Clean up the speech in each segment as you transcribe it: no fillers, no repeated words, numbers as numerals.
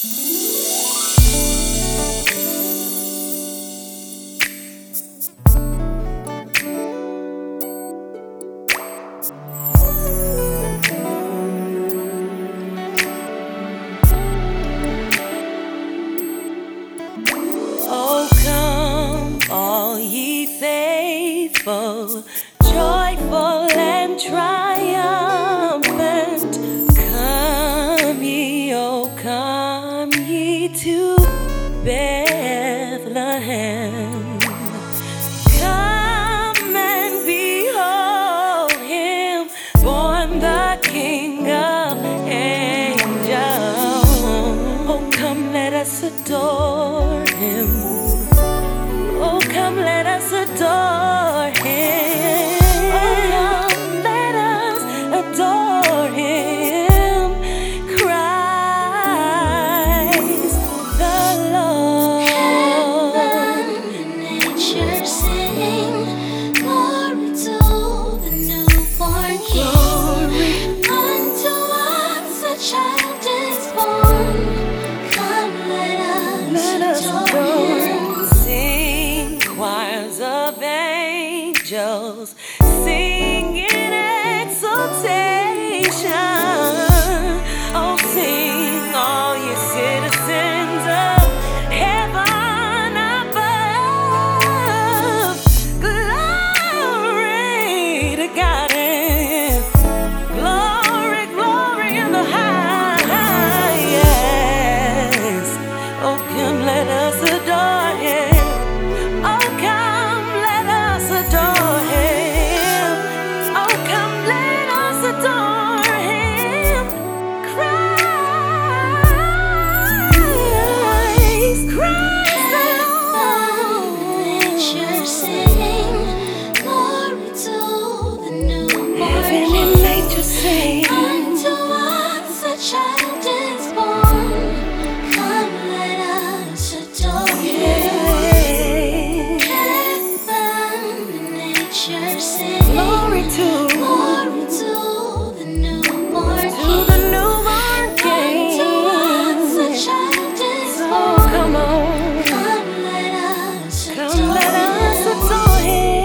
Oh, come, all ye faithful, joyful and triumphant. Come ye, oh, come ye to Bethlehem. Come and behold him, born the King of angels. Oh, come, let us adore him. Oh, come, let us adore him. Oh, come, let us adore him. Christ the Lord. Heaven and nature sing glory to the newborn King. Unto us a child is born. Come, let us adore him. Sing choirs of angels, sing in exaltation. Oh, sing all ye citizens of heaven above. Glory to God and glory, glory in the highest. Oh, come, let us adore him. Oh, come, let us adore him. Oh, come, let us adore him. Christ the Lord. Nature sing glory to the newborn Heaven and King. nature sing. Unto us a child is born. Come, let us adore him. Heaven and nature sing Glory to the newborn King. the newborn King. Unto us a child is Oh, born. come on. Come, let us Come, let us adore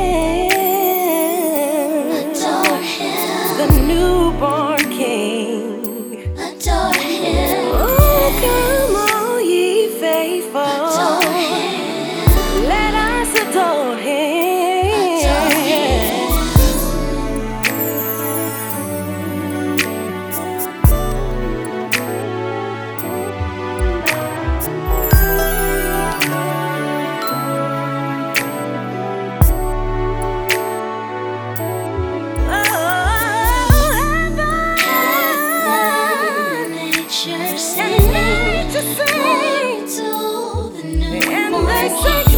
adore him. him. Adore him. The newborn King. Adore him. Oh, come, all ye faithful. Adore him. Let us adore him. Adore him. Heaven, nature sing glory to the And they newborn say, King.